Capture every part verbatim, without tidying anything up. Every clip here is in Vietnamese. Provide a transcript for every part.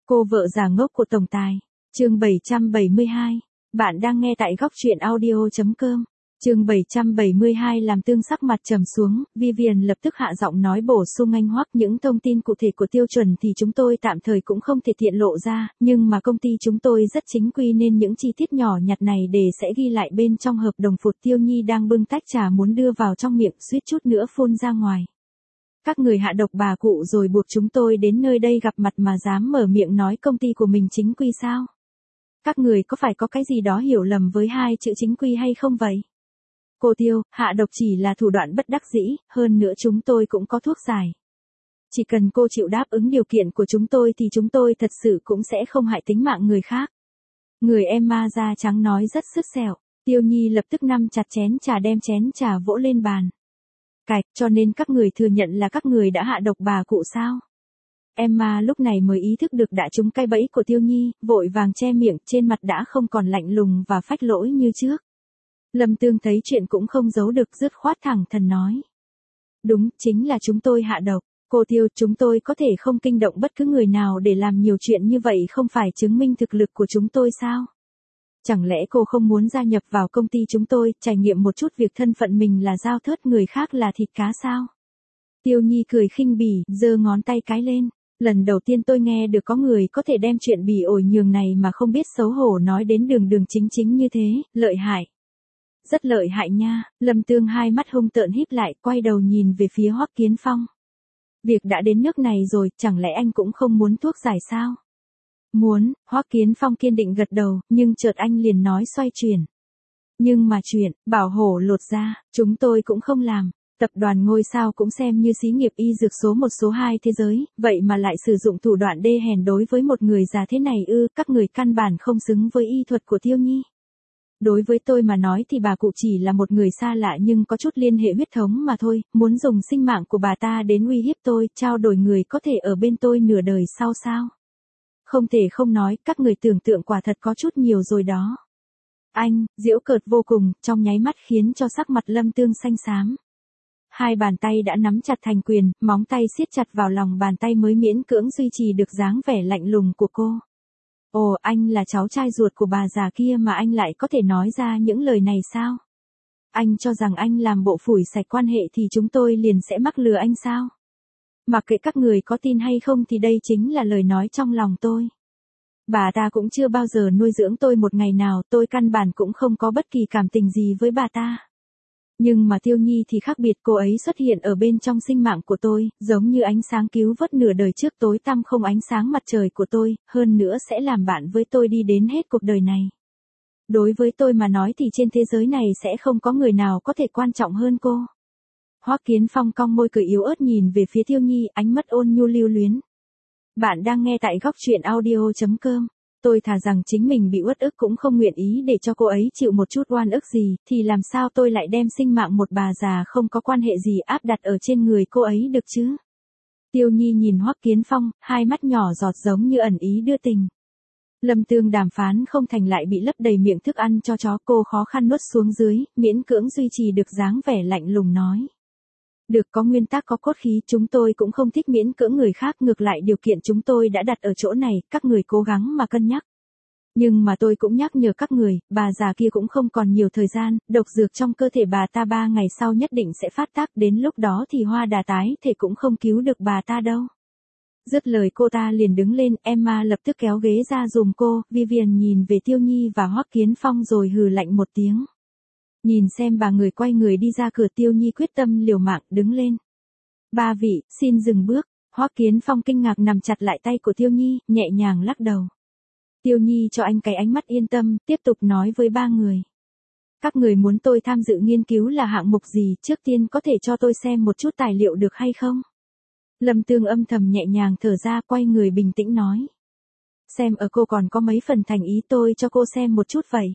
Cô vợ già ngốc của tổng tài. Chương bảy trăm bảy mươi hai. Bạn đang nghe tại góc truyện audio chấm com. Chương bảy trăm bảy mươi hai làm Tương sắc mặt trầm xuống, Vivian lập tức hạ giọng nói bổ sung anh Hoắc, những thông tin cụ thể của tiêu chuẩn thì chúng tôi tạm thời cũng không thể tiện lộ ra, nhưng mà công ty chúng tôi rất chính quy nên những chi tiết nhỏ nhặt này để sẽ ghi lại bên trong hợp đồng. Phụt, Tiêu Nhi đang bưng tách trà muốn đưa vào trong miệng, suýt chút nữa phun ra ngoài. Các người hạ độc bà cụ rồi buộc chúng tôi đến nơi đây gặp mặt mà dám mở miệng nói công ty của mình chính quy sao? Các người có phải có cái gì đó hiểu lầm với hai chữ chính quy hay không vậy? Cô Tiêu, hạ độc chỉ là thủ đoạn bất đắc dĩ, hơn nữa chúng tôi cũng có thuốc giải. Chỉ cần cô chịu đáp ứng điều kiện của chúng tôi thì chúng tôi thật sự cũng sẽ không hại tính mạng người khác. Người Emma da trắng nói rất sứt sẹo. Tiêu Nhi lập tức nắm chặt chén trà, đem chén trà vỗ lên bàn. Cạch, cho nên các người thừa nhận là các người đã hạ độc bà cụ sao? Emma lúc này mới ý thức được đã trúng cái bẫy của Tiêu Nhi, vội vàng che miệng, trên mặt đã không còn lạnh lùng và phách lỗi như trước. Lâm Tương thấy chuyện cũng không giấu được, dứt khoát thẳng thắn nói. Đúng, chính là chúng tôi hạ độc. Cô Tiêu, chúng tôi có thể không kinh động bất cứ người nào để làm nhiều chuyện như vậy, không phải chứng minh thực lực của chúng tôi sao? Chẳng lẽ cô không muốn gia nhập vào công ty chúng tôi, trải nghiệm một chút việc thân phận mình là dao thớt, người khác là thịt cá sao? Tiêu Nhi cười khinh bỉ, giơ ngón tay cái lên. Lần đầu tiên tôi nghe được có người có thể đem chuyện bỉ ổi nhường này mà không biết xấu hổ nói đến đường đường chính chính như thế, lợi hại. Rất lợi hại nha. Lâm Tương hai mắt hung tợn híp lại, quay đầu nhìn về phía Hoắc Kiến Phong. Việc đã đến nước này rồi, chẳng lẽ anh cũng không muốn thuốc giải sao? Muốn. Hoắc Kiến Phong kiên định gật đầu, nhưng chợt anh liền nói xoay chuyển. Nhưng mà chuyện, bảo hổ lột da, chúng tôi cũng không làm. Tập đoàn ngôi sao cũng xem như xí nghiệp y dược số một số hai thế giới, vậy mà lại sử dụng thủ đoạn đê hèn đối với một người già thế này ư? Các người căn bản không xứng với y thuật của Tiêu Nhi. Đối với tôi mà nói thì bà cụ chỉ là một người xa lạ nhưng có chút liên hệ huyết thống mà thôi, muốn dùng sinh mạng của bà ta đến uy hiếp tôi, trao đổi người có thể ở bên tôi nửa đời sau sao? Không thể không nói, các người tưởng tượng quả thật có chút nhiều rồi đó. Anh, giễu cợt vô cùng, trong nháy mắt khiến cho sắc mặt Lâm Tương xanh xám. Hai bàn tay đã nắm chặt thành quyền, móng tay siết chặt vào lòng bàn tay mới miễn cưỡng duy trì được dáng vẻ lạnh lùng của cô. Ồ, anh là cháu trai ruột của bà già kia mà anh lại có thể nói ra những lời này sao? Anh cho rằng anh làm bộ phủi sạch quan hệ thì chúng tôi liền sẽ mắc lừa anh sao? Mặc kệ các người có tin hay không thì đây chính là lời nói trong lòng tôi. Bà ta cũng chưa bao giờ nuôi dưỡng tôi một ngày nào, tôi căn bản cũng không có bất kỳ cảm tình gì với bà ta. Nhưng mà Tiêu Nhi thì khác biệt, cô ấy xuất hiện ở bên trong sinh mạng của tôi, giống như ánh sáng cứu vớt nửa đời trước tối tăm không ánh sáng mặt trời của tôi, hơn nữa sẽ làm bạn với tôi đi đến hết cuộc đời này. Đối với tôi mà nói thì trên thế giới này sẽ không có người nào có thể quan trọng hơn cô. Hoắc Kiến Phong cong môi cười yếu ớt nhìn về phía Tiêu Nhi, ánh mắt ôn nhu lưu luyến. Bạn đang nghe tại góc truyện audio chấm com. Tôi thà rằng chính mình bị uất ức cũng không nguyện ý để cho cô ấy chịu một chút oan ức gì, thì làm sao tôi lại đem sinh mạng một bà già không có quan hệ gì áp đặt ở trên người cô ấy được chứ? Tiêu Nhi nhìn Hoắc Kiến Phong, hai mắt nhỏ giọt giống như ẩn ý đưa tình. Lâm Tương đàm phán không thành lại bị lấp đầy miệng thức ăn cho chó, cô khó khăn nuốt xuống dưới, miễn cưỡng duy trì được dáng vẻ lạnh lùng nói. Được, có nguyên tắc có cốt khí, chúng tôi cũng không thích miễn cưỡng người khác, ngược lại điều kiện chúng tôi đã đặt ở chỗ này, các người cố gắng mà cân nhắc. Nhưng mà tôi cũng nhắc nhở các người, bà già kia cũng không còn nhiều thời gian, độc dược trong cơ thể bà ta ba ngày sau nhất định sẽ phát tác, đến lúc đó thì hoa đà tái thể cũng không cứu được bà ta đâu. Dứt lời cô ta liền đứng lên, Emma lập tức kéo ghế ra dùm cô, Vivian nhìn về Tiêu Nhi và Hoắc Kiến Phong rồi hừ lạnh một tiếng. Nhìn xem bà người quay người đi ra cửa, Tiêu Nhi quyết tâm liều mạng đứng lên. Ba vị, xin dừng bước. Hoắc Kiến Phong kinh ngạc nắm chặt lại tay của Tiêu Nhi, nhẹ nhàng lắc đầu. Tiêu Nhi cho anh cái ánh mắt yên tâm, tiếp tục nói với ba người. Các người muốn tôi tham dự nghiên cứu là hạng mục gì, trước tiên có thể cho tôi xem một chút tài liệu được hay không? Lâm Tương âm thầm nhẹ nhàng thở ra, quay người bình tĩnh nói. Xem ở cô còn có mấy phần thành ý, tôi cho cô xem một chút vậy.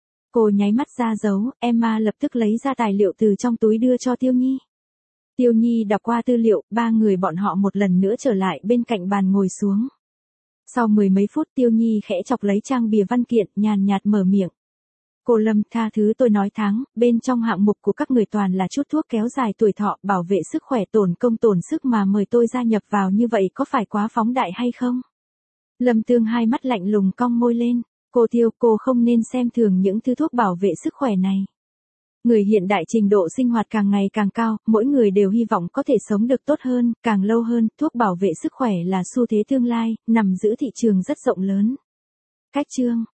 Cô nháy mắt ra dấu, Emma lập tức lấy ra tài liệu từ trong túi đưa cho Tiêu Nhi. Tiêu Nhi đọc qua tư liệu, ba người bọn họ một lần nữa trở lại bên cạnh bàn ngồi xuống. Sau mười mấy phút Tiêu Nhi khẽ chọc lấy trang bìa văn kiện, nhàn nhạt mở miệng. Cô Lâm, tha thứ tôi nói tháng, bên trong hạng mục của các người toàn là chút thuốc kéo dài tuổi thọ, bảo vệ sức khỏe, tổn công tổn sức mà mời tôi gia nhập vào như vậy có phải quá phóng đại hay không? Lâm Tương hai mắt lạnh lùng cong môi lên. Cô Tiêu, cô không nên xem thường những thứ thuốc bảo vệ sức khỏe này. Người hiện đại trình độ sinh hoạt càng ngày càng cao, mỗi người đều hy vọng có thể sống được tốt hơn, càng lâu hơn, thuốc bảo vệ sức khỏe là xu thế tương lai, nằm giữ thị trường rất rộng lớn. Cách chương